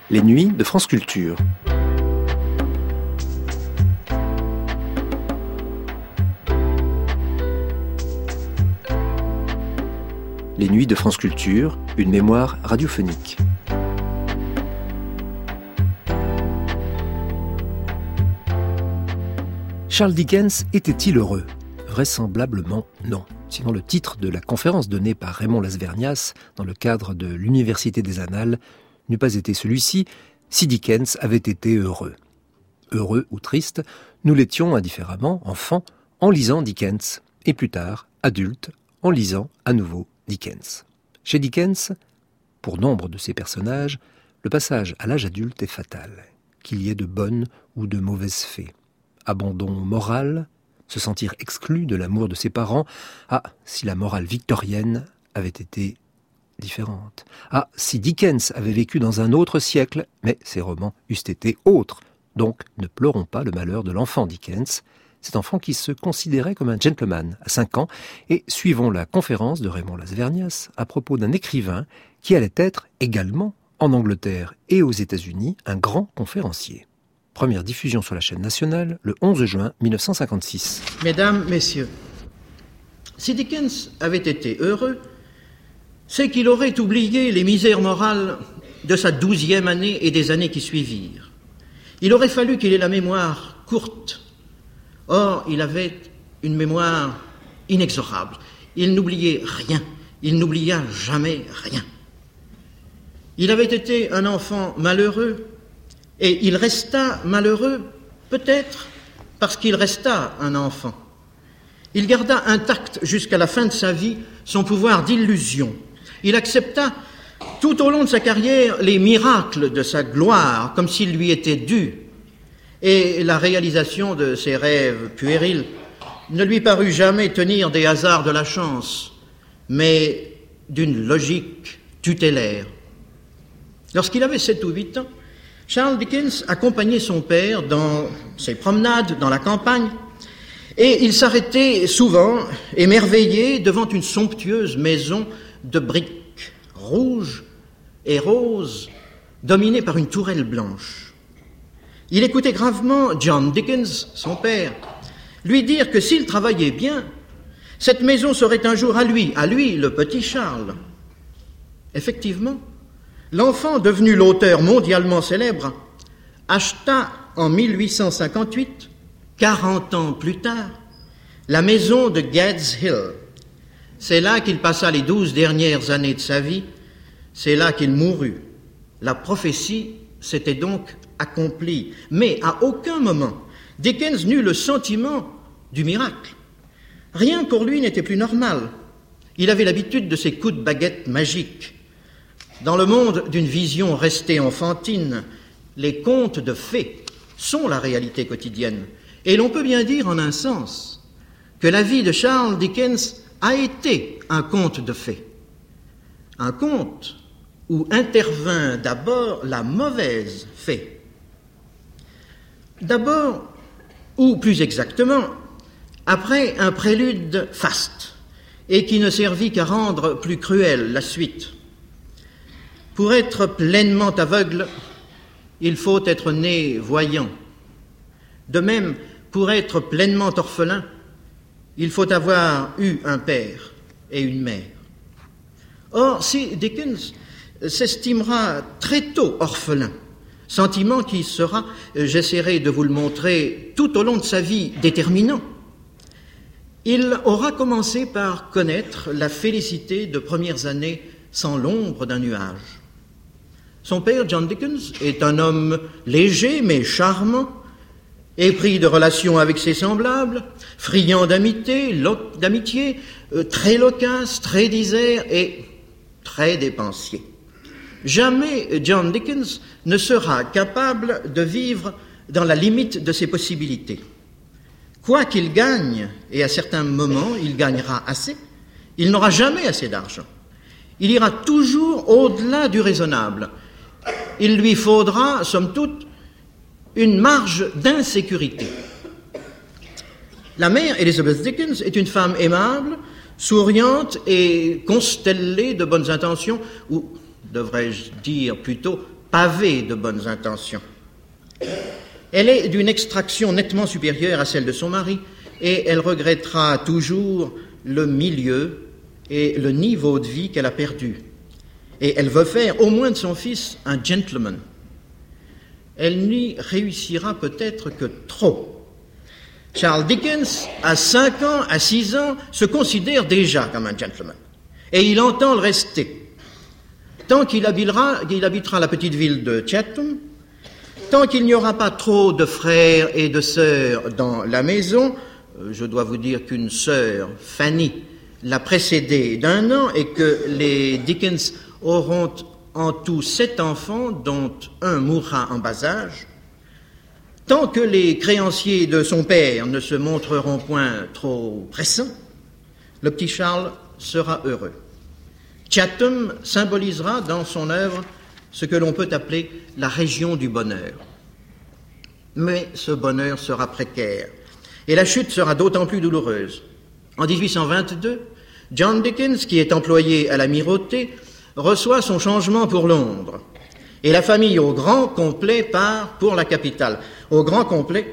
Les nuits de France Culture. Les nuits de France Culture, une mémoire radiophonique. Charles Dickens était-il heureux ? Vraisemblablement non. Sinon le titre de la conférence donnée par Raymond Las-Vernias dans le cadre de l'Université des Annales n'eût pas été celui-ci si Dickens avait été heureux. Heureux ou triste, nous l'étions indifféremment, enfants, en lisant Dickens, et plus tard, adultes, en lisant à nouveau Dickens. Chez Dickens, pour nombre de ses personnages, le passage à l'âge adulte est fatal, qu'il y ait de bonnes ou de mauvaises fées. Abandon moral, se sentir exclu de l'amour de ses parents. Ah, si la morale victorienne avait été différente. Ah, si Dickens avait vécu dans un autre siècle, mais ses romans eussent été autres. Donc, ne pleurons pas le malheur de l'enfant Dickens, cet enfant qui se considérait comme un gentleman à 5 ans, et suivons la conférence de Raymond Las-Vernias à propos d'un écrivain qui allait être également, en Angleterre et aux États-Unis, un grand conférencier. Première diffusion sur la chaîne nationale, le 11 juin 1956. Mesdames, Messieurs, si Dickens avait été heureux, c'est qu'il aurait oublié les misères morales de sa 12e année et des années qui suivirent. Il aurait fallu qu'il ait la mémoire courte. Or, il avait une mémoire inexorable. Il n'oubliait rien. Il n'oublia jamais rien. Il avait été un enfant malheureux, et il resta malheureux, peut-être parce qu'il resta un enfant. Il garda intact jusqu'à la fin de sa vie son pouvoir d'illusion. Il accepta tout au long de sa carrière les miracles de sa gloire, comme s'ils lui étaient dus. Et la réalisation de ses rêves puérils ne lui parut jamais tenir des hasards de la chance, mais d'une logique tutélaire. Lorsqu'il avait 7 ou 8 ans, Charles Dickens accompagnait son père dans ses promenades dans la campagne, et il s'arrêtait souvent, émerveillé, devant une somptueuse maison de briques rouges et roses, dominée par une tourelle blanche. Il écoutait gravement John Dickens, son père, lui dire que s'il travaillait bien, cette maison serait un jour à lui, le petit Charles. Effectivement, l'enfant devenu l'auteur mondialement célèbre acheta en 1858, 40 ans plus tard, la maison de Gad's Hill. C'est là qu'il passa les 12 dernières années de sa vie, c'est là qu'il mourut. La prophétie s'était donc accomplie, mais à aucun moment Dickens n'eut le sentiment du miracle. Rien pour lui n'était plus normal. Il avait l'habitude de ces coups de baguette magiques. Dans le monde d'une vision restée enfantine, les contes de fées sont la réalité quotidienne. Et l'on peut bien dire en un sens que la vie de Charles Dickens a été un conte de fées. Un conte où intervint d'abord la mauvaise fée. D'abord, ou plus exactement, après un prélude faste, et qui ne servit qu'à rendre plus cruelle la suite. Pour être pleinement aveugle, il faut être né voyant. De même, pour être pleinement orphelin, il faut avoir eu un père et une mère. Or, si Dickens s'estimera très tôt orphelin, sentiment qui sera, j'essaierai de vous le montrer, tout au long de sa vie déterminant, il aura commencé par connaître la félicité de premières années sans l'ombre d'un nuage. Son père, John Dickens, est un homme léger mais charmant, épris de relations avec ses semblables, friand d'amitié, très loquace, très disert et très dépensier. Jamais John Dickens ne sera capable de vivre dans la limite de ses possibilités. Quoi qu'il gagne, et à certains moments il gagnera assez, il n'aura jamais assez d'argent. Il ira toujours au-delà du raisonnable. Il lui faudra, somme toute, une marge d'insécurité. La mère, Elizabeth Dickens, est une femme aimable, souriante et constellée de bonnes intentions, ou devrais-je dire plutôt pavée de bonnes intentions. Elle est d'une extraction nettement supérieure à celle de son mari, et elle regrettera toujours le milieu et le niveau de vie qu'elle a perdu. Et elle veut faire, au moins de son fils, un gentleman. Elle n'y réussira peut-être que trop. Charles Dickens, à 5 ans, à 6 ans, se considère déjà comme un gentleman. Et il entend le rester. Tant qu'il habitera la petite ville de Chatham, tant qu'il n'y aura pas trop de frères et de sœurs dans la maison, je dois vous dire qu'une sœur, Fanny, l'a précédé d'1 an et que les Dickens auront en tout 7 enfants, dont un mourra en bas âge, tant que les créanciers de son père ne se montreront point trop pressants, le petit Charles sera heureux. Chatham symbolisera dans son œuvre ce que l'on peut appeler la région du bonheur. Mais ce bonheur sera précaire, et la chute sera d'autant plus douloureuse. En 1822, John Dickens, qui est employé à l'amirauté, reçoit son changement pour Londres, et la famille au grand complet part pour la capitale. Au grand complet,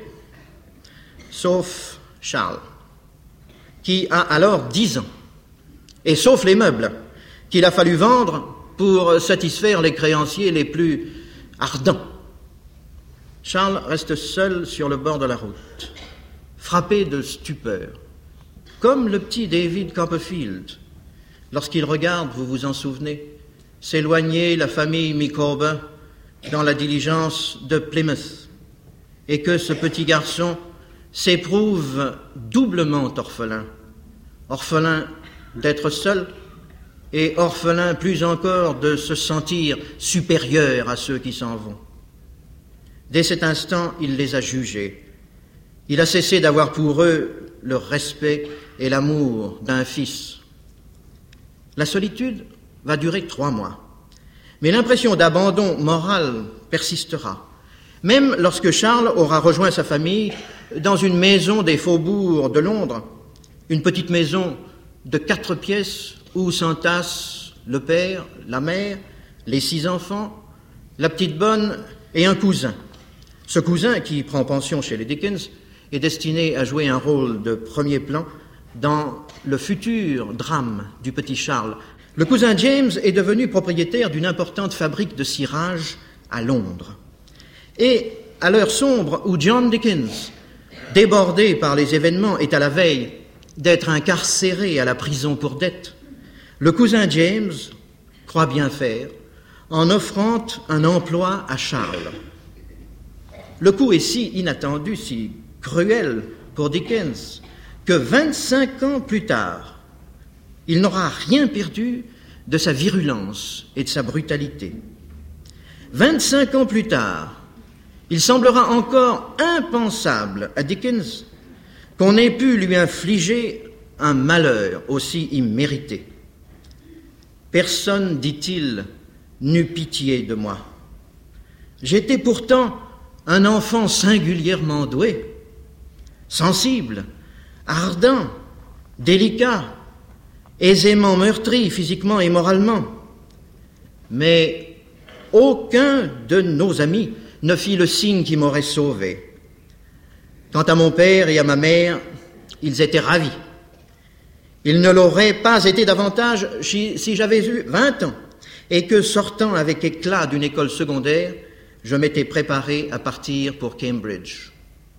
sauf Charles, qui a alors 10 ans, et sauf les meubles qu'il a fallu vendre pour satisfaire les créanciers les plus ardents. Charles reste seul sur le bord de la route, frappé de stupeur, comme le petit David Copperfield, lorsqu'il regarde, vous vous en souvenez, s'éloigner la famille Micawber dans la diligence de Plymouth, et que ce petit garçon s'éprouve doublement orphelin, orphelin d'être seul, et orphelin plus encore de se sentir supérieur à ceux qui s'en vont. Dès cet instant, il les a jugés. Il a cessé d'avoir pour eux le respect et l'amour d'un fils. La solitude va durer 3 mois, mais l'impression d'abandon moral persistera, même lorsque Charles aura rejoint sa famille dans une maison des faubourgs de Londres, une petite maison de 4 pièces où s'entassent le père, la mère, les 6 enfants, la petite bonne et un cousin. Ce cousin, qui prend pension chez les Dickens, est destiné à jouer un rôle de premier plan dans le futur drame du petit Charles. Le cousin James est devenu propriétaire d'une importante fabrique de cirage à Londres. Et à l'heure sombre où John Dickens, débordé par les événements, est à la veille d'être incarcéré à la prison pour dette, le cousin James croit bien faire en offrant un emploi à Charles. Le coup est si inattendu, si cruel pour Dickens, que 25 ans plus tard, il n'aura rien perdu de sa virulence et de sa brutalité. 25 ans plus tard, il semblera encore impensable à Dickens qu'on ait pu lui infliger un malheur aussi immérité. Personne, dit-il, n'eut pitié de moi. J'étais pourtant un enfant singulièrement doué, sensible, ardent, délicat, aisément meurtri physiquement et moralement. Mais aucun de nos amis ne fit le signe qui m'aurait sauvé. Quant à mon père et à ma mère, ils étaient ravis. Ils ne l'auraient pas été davantage si j'avais eu 20 ans et que, sortant avec éclat d'une école secondaire, je m'étais préparé à partir pour Cambridge.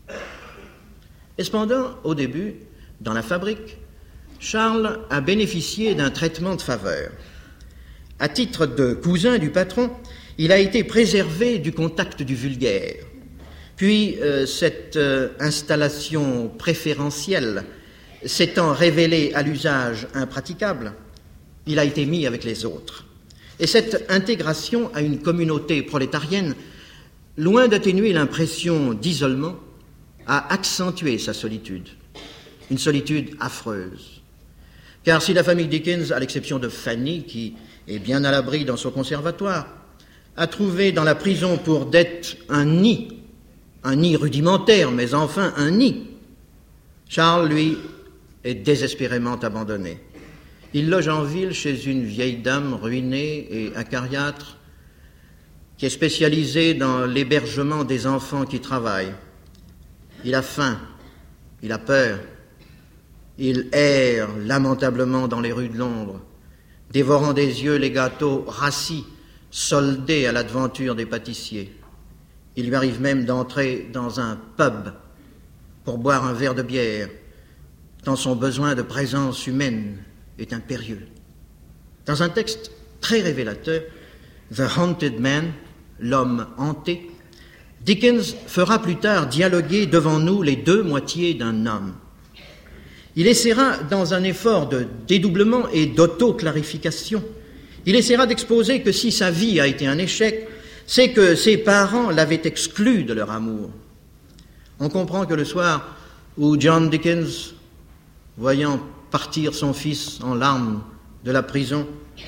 Et cependant, au début, dans la fabrique, Charles a bénéficié d'un traitement de faveur. À titre de cousin du patron, il a été préservé du contact du vulgaire. Puis, cette installation préférentielle s'étant révélée à l'usage impraticable, il a été mis avec les autres. Et cette intégration à une communauté prolétarienne, loin d'atténuer l'impression d'isolement, a accentué sa solitude, une solitude affreuse. Car si la famille Dickens, à l'exception de Fanny, qui est bien à l'abri dans son conservatoire, a trouvé dans la prison pour dette un nid rudimentaire, mais enfin un nid, Charles, lui, est désespérément abandonné. Il loge en ville chez une vieille dame ruinée et acariâtre, qui est spécialisé dans l'hébergement des enfants qui travaillent. Il a faim, il a peur, il erre lamentablement dans les rues de Londres, dévorant des yeux les gâteaux rassis, soldés à l'aventure des pâtissiers. Il lui arrive même d'entrer dans un pub pour boire un verre de bière, tant son besoin de présence humaine est impérieux. Dans un texte très révélateur, The Haunted Man, l'homme hanté, Dickens fera plus tard dialoguer devant nous les deux moitiés d'un homme. Il essaiera, dans un effort de dédoublement et d'auto-clarification, il essaiera d'exposer que si sa vie a été un échec, c'est que ses parents l'avaient exclu de leur amour. On comprend que le soir où John Dickens, voyant partir son fils en larmes de la prison,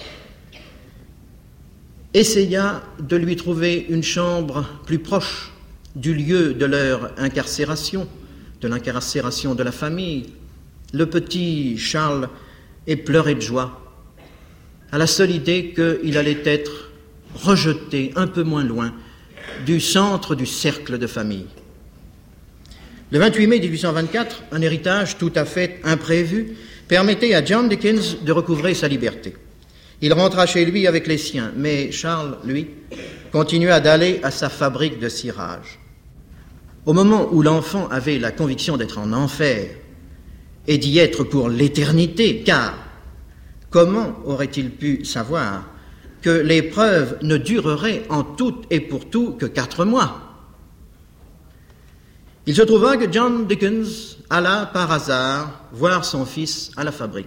essaya de lui trouver une chambre plus proche du lieu de leur incarcération, de l'incarcération de la famille, le petit Charles pleurait de joie à la seule idée qu'il allait être rejeté un peu moins loin du centre du cercle de famille. Le 28 mai 1824, un héritage tout à fait imprévu permettait à John Dickens de recouvrer sa liberté. Il rentra chez lui avec les siens, mais Charles, lui, continua d'aller à sa fabrique de cirage. Au moment où l'enfant avait la conviction d'être en enfer et d'y être pour l'éternité, car comment aurait-il pu savoir que l'épreuve ne durerait en tout et pour tout que 4 mois? Il se trouva que John Dickens alla par hasard voir son fils à la fabrique.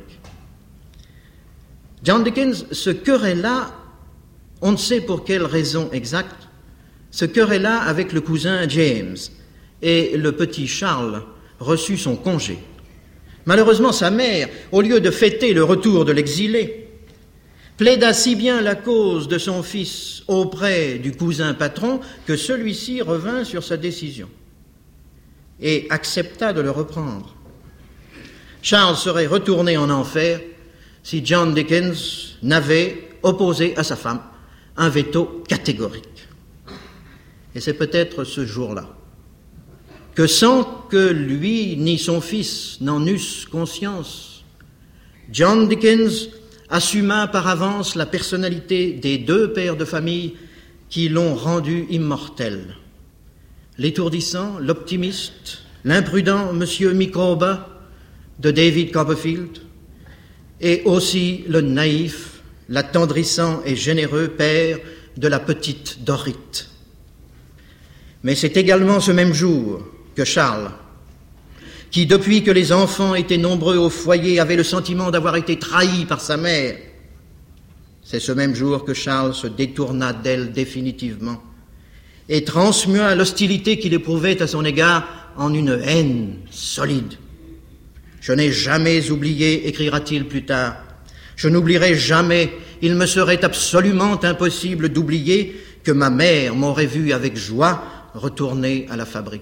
John Dickens se querella, on ne sait pour quelle raison exacte, se querella avec le cousin James, et le petit Charles reçut son congé. Malheureusement, sa mère, au lieu de fêter le retour de l'exilé, plaida si bien la cause de son fils auprès du cousin patron que celui-ci revint sur sa décision et accepta de le reprendre. Charles serait retourné en enfer si John Dickens n'avait opposé à sa femme un veto catégorique. Et c'est peut-être ce jour-là que, sans que lui ni son fils n'en eussent conscience, John Dickens assuma par avance la personnalité des 2 pères de famille qui l'ont rendu immortel. L'étourdissant, l'optimiste, l'imprudent Monsieur Micawber de David Copperfield, et aussi le naïf, l'attendrissant et généreux père de la petite Dorrit. Mais c'est également ce même jour que Charles, qui depuis que les enfants étaient nombreux au foyer avait le sentiment d'avoir été trahi par sa mère, c'est ce même jour que Charles se détourna d'elle définitivement et transmua l'hostilité qu'il éprouvait à son égard en une haine solide. Je n'ai jamais oublié, écrira-t-il plus tard, je n'oublierai jamais, il me serait absolument impossible d'oublier que ma mère m'aurait vu avec joie retourner à la fabrique.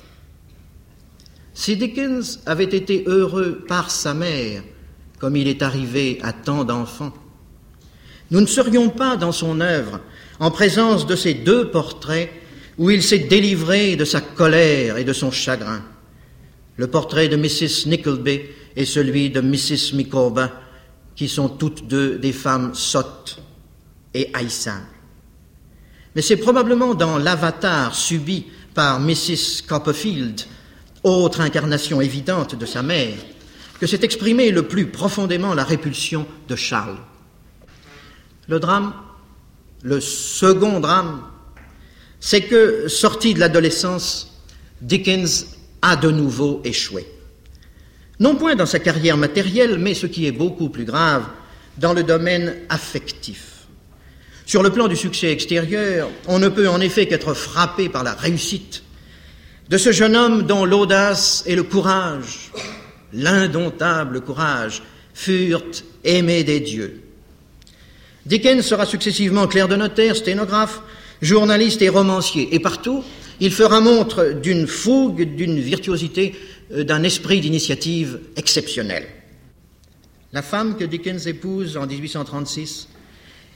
Si Dickens avait été heureux par sa mère, comme il est arrivé à tant d'enfants, nous ne serions pas dans son œuvre en présence de ces 2 portraits où il s'est délivré de sa colère et de son chagrin. Le portrait de Mrs. Nickleby et celui de Mrs. Micawber, qui sont toutes 2 des femmes sottes et haïssables. Mais c'est probablement dans l'avatar subi par Mrs. Copperfield, autre incarnation évidente de sa mère, que s'est exprimée le plus profondément la répulsion de Charles. Le drame, le second drame, c'est que, sorti de l'adolescence, Dickens a de nouveau échoué. Non point dans sa carrière matérielle, mais ce qui est beaucoup plus grave, dans le domaine affectif. Sur le plan du succès extérieur, on ne peut en effet qu'être frappé par la réussite de ce jeune homme dont l'audace et le courage, l'indomptable courage, furent aimés des dieux. Dickens sera successivement clerc de notaire, sténographe, journaliste et romancier, et partout, il fera montre d'une fougue, d'une virtuosité, d'un esprit d'initiative exceptionnel. La femme que Dickens épouse en 1836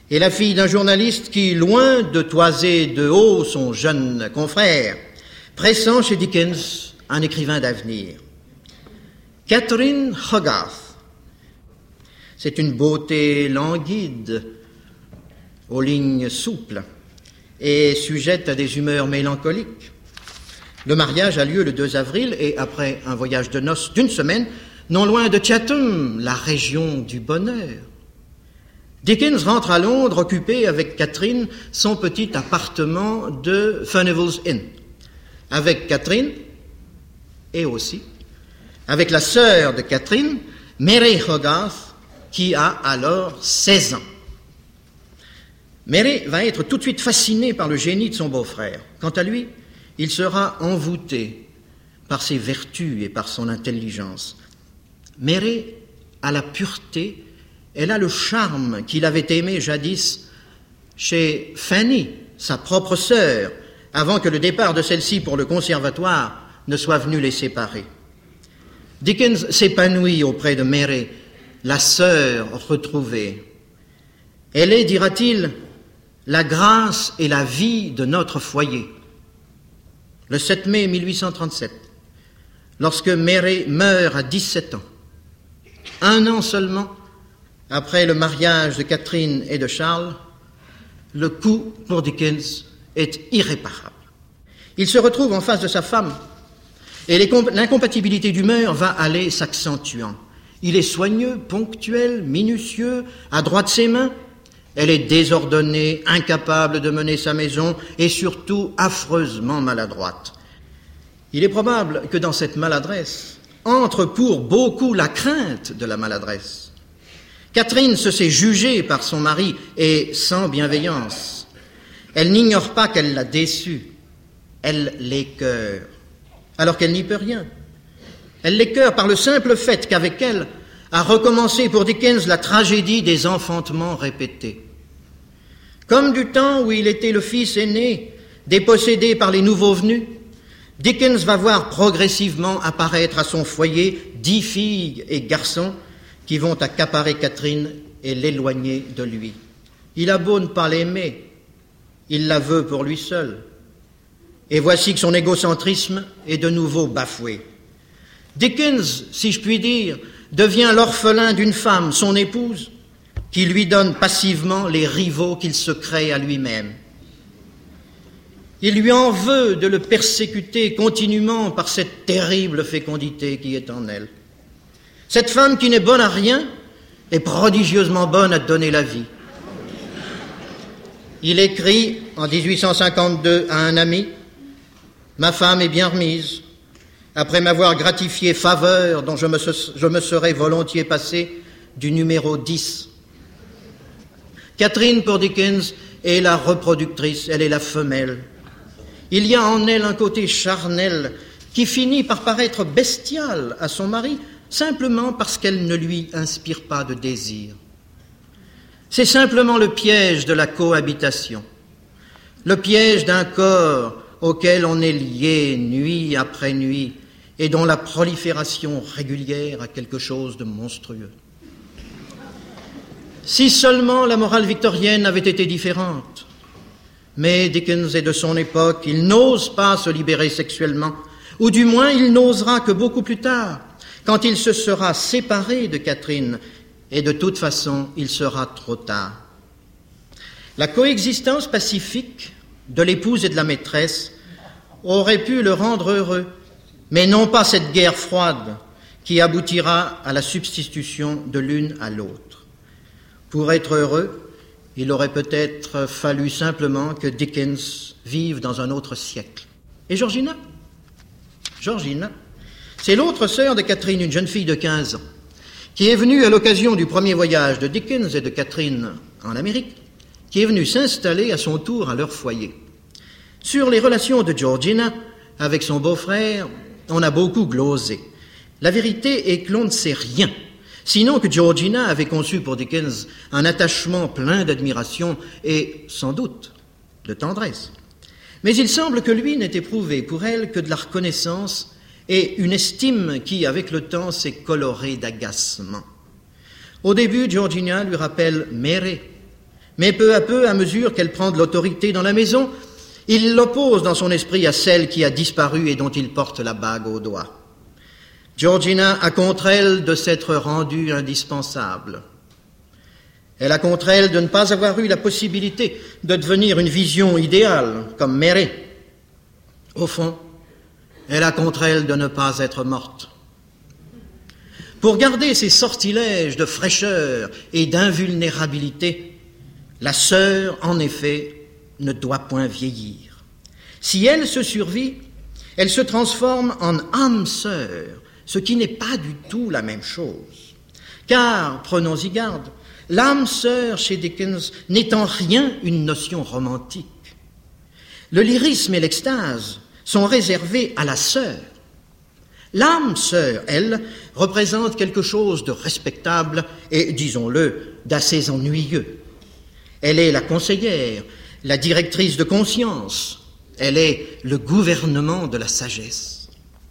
et la fille d'un journaliste qui, loin de toiser de haut son jeune confrère, pressent chez Dickens un écrivain d'avenir. Catherine Hogarth, c'est une beauté languide, aux lignes souples, et sujette à des humeurs mélancoliques. Le mariage a lieu le 2 avril, et après un voyage de noces d'une semaine, non loin de Chatham, la région du bonheur. Dickens rentre à Londres occupé avec Catherine son petit appartement de Furnival's Inn. Avec Catherine, et aussi avec la sœur de Catherine, Mary Hogarth, qui a alors 16 ans. Mary va être tout de suite fascinée par le génie de son beau-frère. Quant à lui, il sera envoûté par ses vertus et par son intelligence. Mary a la pureté, elle a le charme qu'il avait aimé jadis chez Fanny, sa propre sœur, avant que le départ de celle-ci pour le conservatoire ne soit venu les séparer. Dickens s'épanouit auprès de Mary, la sœur retrouvée. Elle est, dira-t-il, la grâce et la vie de notre foyer. Le 7 mai 1837, lorsque Mary meurt à 17 ans, un an seulement après le mariage de Catherine et de Charles, le coup pour Dickens est irréparable. Il se retrouve en face de sa femme et l'incompatibilité d'humeur va aller s'accentuant. Il est soigneux, ponctuel, minutieux, adroit de ses mains. Elle est désordonnée, incapable de mener sa maison et surtout affreusement maladroite. Il est probable que dans cette maladresse entre pour beaucoup la crainte de la maladresse. Catherine se sait jugée par son mari et sans bienveillance. Elle n'ignore pas qu'elle l'a déçu. Elle l'écœure, alors qu'elle n'y peut rien. Elle l'écœure par le simple fait qu'avec elle a recommencé pour Dickens la tragédie des enfantements répétés. Comme du temps où il était le fils aîné, dépossédé par les nouveaux venus, Dickens va voir progressivement apparaître à son foyer 10 filles et garçons qui vont accaparer Catherine et l'éloigner de lui. Il a beau ne pas l'aimer, il la veut pour lui seul. Et voici que son égocentrisme est de nouveau bafoué. Dickens, si je puis dire, devient l'orphelin d'une femme, son épouse, qui lui donne passivement les rivaux qu'il se crée à lui-même. Il lui en veut de le persécuter continuellement par cette terrible fécondité qui est en elle. Cette femme qui n'est bonne à rien est prodigieusement bonne à donner la vie. Il écrit en 1852 à un ami « Ma femme est bien remise, après m'avoir gratifié faveur dont je me serais volontiers passé du numéro 10. » Catherine, pour Dickens, est la reproductrice, elle est la femelle. Il y a en elle un côté charnel qui finit par paraître bestial à son mari, simplement parce qu'elle ne lui inspire pas de désir. C'est simplement le piège de la cohabitation, le piège d'un corps auquel on est lié nuit après nuit et dont la prolifération régulière a quelque chose de monstrueux. Si seulement la morale victorienne avait été différente, mais Dickens est de son époque, il n'ose pas se libérer sexuellement, ou du moins il n'osera que beaucoup plus tard, quand il se sera séparé de Catherine, et de toute façon, il sera trop tard. La coexistence pacifique de l'épouse et de la maîtresse aurait pu le rendre heureux, mais non pas cette guerre froide qui aboutira à la substitution de l'une à l'autre. Pour être heureux, il aurait peut-être fallu simplement que Dickens vive dans un autre siècle. Et Georgina, c'est l'autre sœur de Catherine, une jeune fille de 15 ans, qui est venue à l'occasion du premier voyage de Dickens et de Catherine en Amérique, qui est venue s'installer à son tour à leur foyer. Sur les relations de Georgina avec son beau-frère, on a beaucoup glosé. La vérité est que l'on ne sait rien, sinon que Georgina avait conçu pour Dickens un attachement plein d'admiration et, sans doute, de tendresse. Mais il semble que lui n'ait éprouvé pour elle que de la reconnaissance et une estime qui, avec le temps, s'est colorée d'agacement. Au début, Georgina lui rappelle Mary, Mais peu à peu, à mesure qu'elle prend de l'autorité dans la maison, il l'oppose dans son esprit à celle qui a disparu et dont il porte la bague au doigt. Georgina a contre elle de s'être rendue indispensable. Elle a contre elle de ne pas avoir eu la possibilité de devenir une vision idéale, comme Mary. Au fond, elle a contre elle de ne pas être morte. Pour garder ses sortilèges de fraîcheur et d'invulnérabilité, la sœur, en effet, ne doit point vieillir. Si elle se survit, elle se transforme en âme sœur, ce qui n'est pas du tout la même chose. Car, prenons-y garde, l'âme sœur chez Dickens n'est en rien une notion romantique. Le lyrisme et l'extase sont réservés à la sœur. L'âme sœur, elle, représente quelque chose de respectable et, disons-le, d'assez ennuyeux. Elle est la conseillère, la directrice de conscience. Elle est le gouvernement de la sagesse.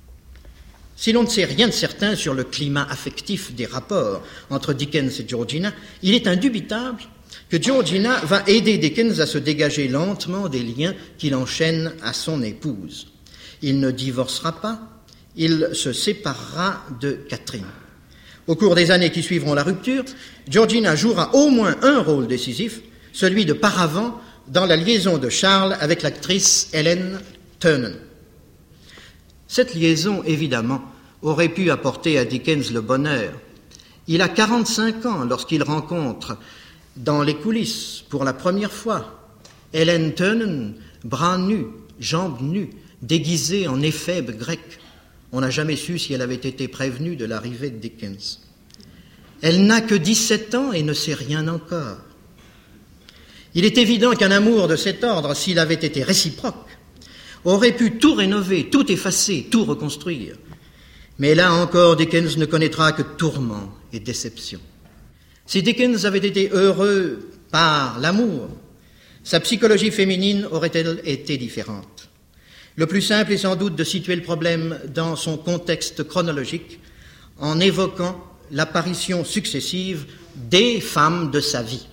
Si l'on ne sait rien de certain sur le climat affectif des rapports entre Dickens et Georgina, il est indubitable que Georgina va aider Dickens à se dégager lentement des liens qui l'enchaînent à son épouse. Il ne divorcera pas, il se séparera de Catherine. Au cours des années qui suivront la rupture, Georgina jouera au moins un rôle décisif, celui de paravent dans la liaison de Charles avec l'actrice Ellen Ternan. Cette liaison, évidemment, aurait pu apporter à Dickens le bonheur. Il a 45 ans lorsqu'il rencontre, dans les coulisses, pour la première fois, Ellen Ternan, bras nus, jambes nues, déguisée en éphèbe grec. On n'a jamais su si elle avait été prévenue de l'arrivée de Dickens. Elle n'a que 17 ans et ne sait rien encore. Il est évident qu'un amour de cet ordre, s'il avait été réciproque, aurait pu tout rénover, tout effacer, tout reconstruire. Mais là encore, Dickens ne connaîtra que tourments et déceptions. Si Dickens avait été heureux par l'amour, sa psychologie féminine aurait-elle été différente? Le plus simple est sans doute de situer le problème dans son contexte chronologique en évoquant l'apparition successive des femmes de sa vie.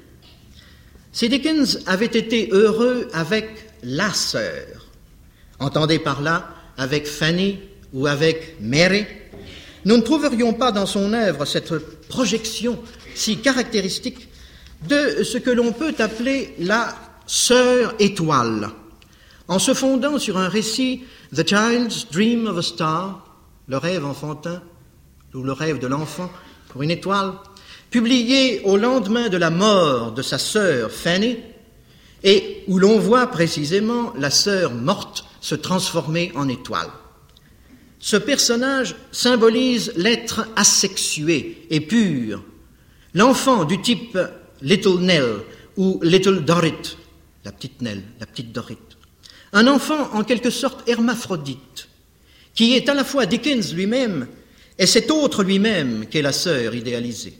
Si Dickens avait été heureux avec la sœur, entendez par là avec Fanny ou avec Mary, nous ne trouverions pas dans son œuvre cette projection si caractéristique de ce que l'on peut appeler la sœur étoile, en se fondant sur un récit, The Child's Dream of a Star, le rêve enfantin, ou le rêve de l'enfant pour une étoile, publié au lendemain de la mort de sa sœur Fanny, et où l'on voit précisément la sœur morte se transformer en étoile. Ce personnage symbolise l'être asexué et pur, l'enfant du type Little Nell ou Little Dorrit, la petite Nell, la petite Dorrit. Un enfant en quelque sorte hermaphrodite, qui est à la fois Dickens lui-même et cet autre lui-même qu'est la sœur idéalisée.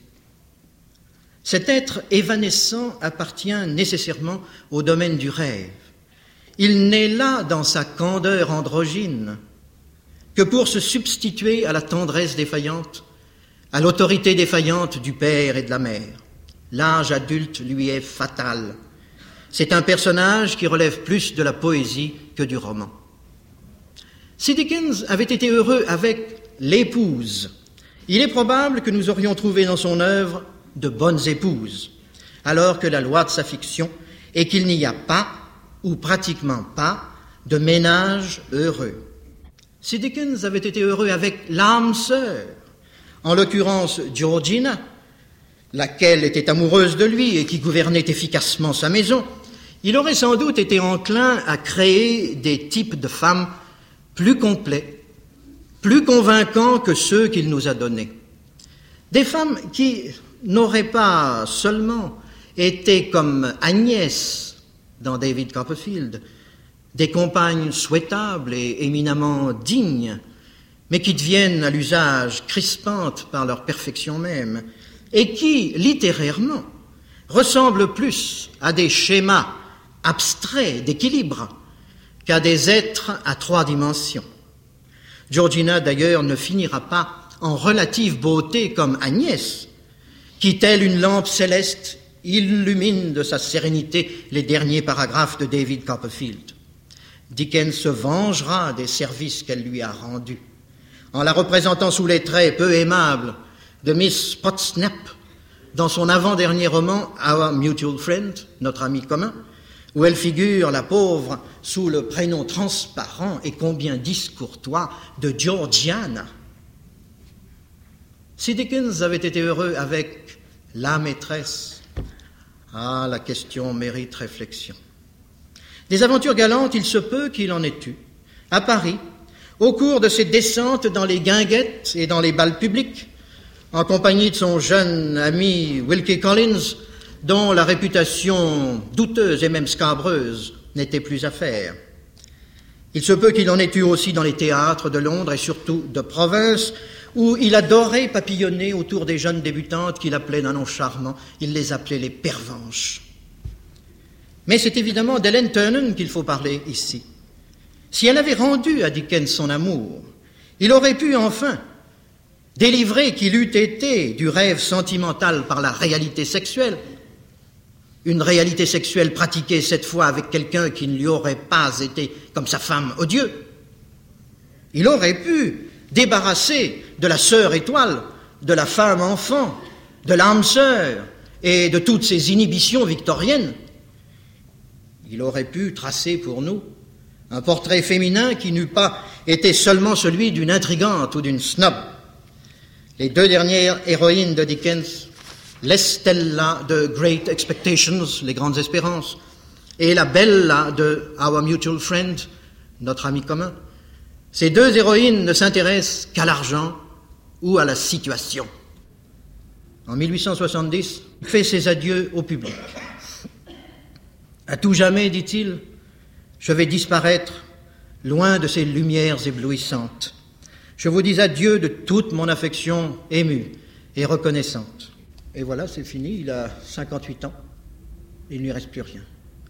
Cet être évanescent appartient nécessairement au domaine du rêve. Il n'est là dans sa candeur androgyne que pour se substituer à la tendresse défaillante, à l'autorité défaillante du père et de la mère. L'âge adulte lui est fatal. C'est un personnage qui relève plus de la poésie que du roman. Si Dickens avait été heureux avec l'épouse, il est probable que nous aurions trouvé dans son œuvre de bonnes épouses, alors que la loi de sa fiction est qu'il n'y a pas, ou pratiquement pas, de ménage heureux. Si Dickens avait été heureux avec l'âme sœur, en l'occurrence Georgina, laquelle était amoureuse de lui et qui gouvernait efficacement sa maison, il aurait sans doute été enclin à créer des types de femmes plus complets, plus convaincants que ceux qu'il nous a donnés. Des femmes qui n'auraient pas seulement été comme Agnès dans David Copperfield, des compagnes souhaitables et éminemment dignes, mais qui deviennent à l'usage crispantes par leur perfection même, et qui, littérairement, ressemblent plus à des schémas abstraits d'équilibre qu'à des êtres à 3 dimensions. Georgina, d'ailleurs, ne finira pas en relative beauté comme Agnès, qui, telle une lampe céleste, illumine de sa sérénité les derniers paragraphes de David Copperfield. Dickens se vengera des services qu'elle lui a rendus, en la représentant sous les traits peu aimables de Miss Potsnap dans son avant-dernier roman Our Mutual Friend, notre ami commun, où elle figure, la pauvre, sous le prénom transparent et combien discourtois de Georgiana. Si Dickens avait été heureux avec la maîtresse, la question mérite réflexion. Des aventures galantes, il se peut qu'il en ait eu, à Paris, au cours de ses descentes dans les guinguettes et dans les bals publics, en compagnie de son jeune ami Wilkie Collins, dont la réputation douteuse et même scabreuse n'était plus à faire. Il se peut qu'il en ait eu aussi dans les théâtres de Londres et surtout de province, où il adorait papillonner autour des jeunes débutantes qu'il appelait d'un nom charmant. Il les appelait les pervenches. Mais c'est évidemment d'Ellen Ternan qu'il faut parler ici. Si elle avait rendu à Dickens son amour, il aurait pu enfin, délivré qu'il eût été du rêve sentimental par la réalité sexuelle, une réalité sexuelle pratiquée cette fois avec quelqu'un qui ne lui aurait pas été, comme sa femme, odieux. Il aurait pu débarrasser de la sœur étoile, de la femme enfant, de l'âme sœur et de toutes ces inhibitions victoriennes. Il aurait pu tracer pour nous un portrait féminin qui n'eût pas été seulement celui d'une intrigante ou d'une snob. Les deux dernières héroïnes de Dickens, l'Estella de Great Expectations, les grandes espérances, et la Bella de Our Mutual Friend, notre ami commun, ces deux héroïnes ne s'intéressent qu'à l'argent ou à la situation. En 1870, il fait ses adieux au public. À tout jamais, dit-il, je vais disparaître loin de ces lumières éblouissantes. Je vous dis adieu de toute mon affection émue et reconnaissante. Et voilà, c'est fini, il a 58 ans, il ne lui reste plus rien.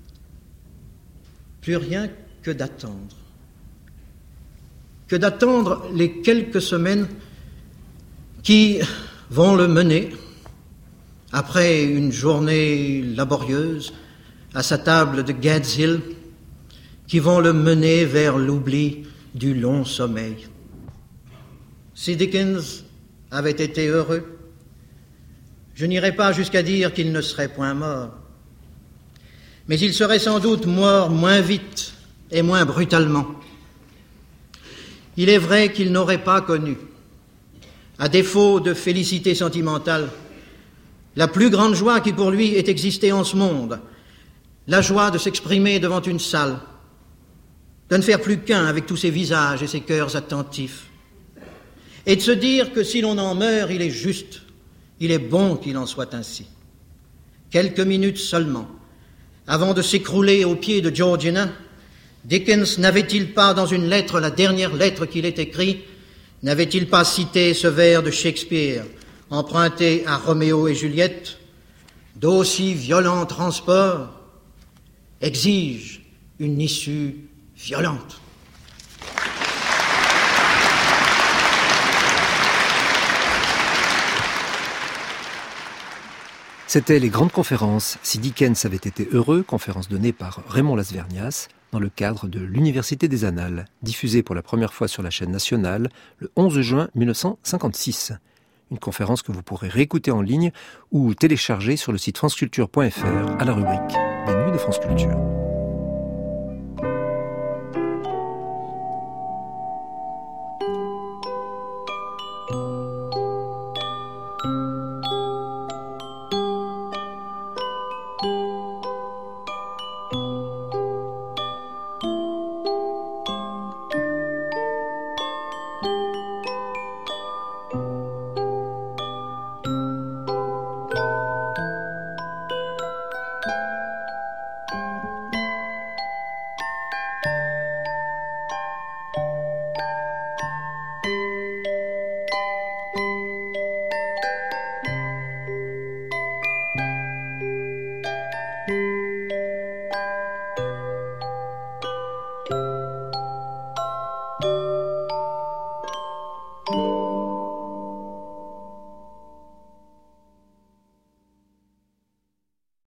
Plus rien que d'attendre. Que d'attendre les quelques semaines qui vont le mener, après une journée laborieuse, à sa table de Gad's Hill, qui vont le mener vers l'oubli du long sommeil. Si Dickens avait été heureux, je n'irai pas jusqu'à dire qu'il ne serait point mort, mais il serait sans doute mort moins vite et moins brutalement. Il est vrai qu'il n'aurait pas connu, à défaut de félicité sentimentale, la plus grande joie qui pour lui ait existé en ce monde, la joie de s'exprimer devant une salle, de ne faire plus qu'un avec tous ces visages et ces cœurs attentifs, et de se dire que si l'on en meurt, il est juste, il est bon qu'il en soit ainsi. Quelques minutes seulement, avant de s'écrouler aux pieds de Georgiana, Dickens n'avait-il pas dans une lettre, la dernière lettre qu'il ait écrite, n'avait-il pas cité ce vers de Shakespeare, emprunté à Roméo et Juliette, « D'aussi violents transports exige une issue violente ». C'était les grandes conférences « Si Dickens avait été heureux », conférence donnée par Raymond Lasvernias dans le cadre de l'Université des Annales, diffusée pour la première fois sur la chaîne nationale le 11 juin 1956. Une conférence que vous pourrez réécouter en ligne ou télécharger sur le site franceculture.fr à la rubrique « Les Nuits de France Culture ».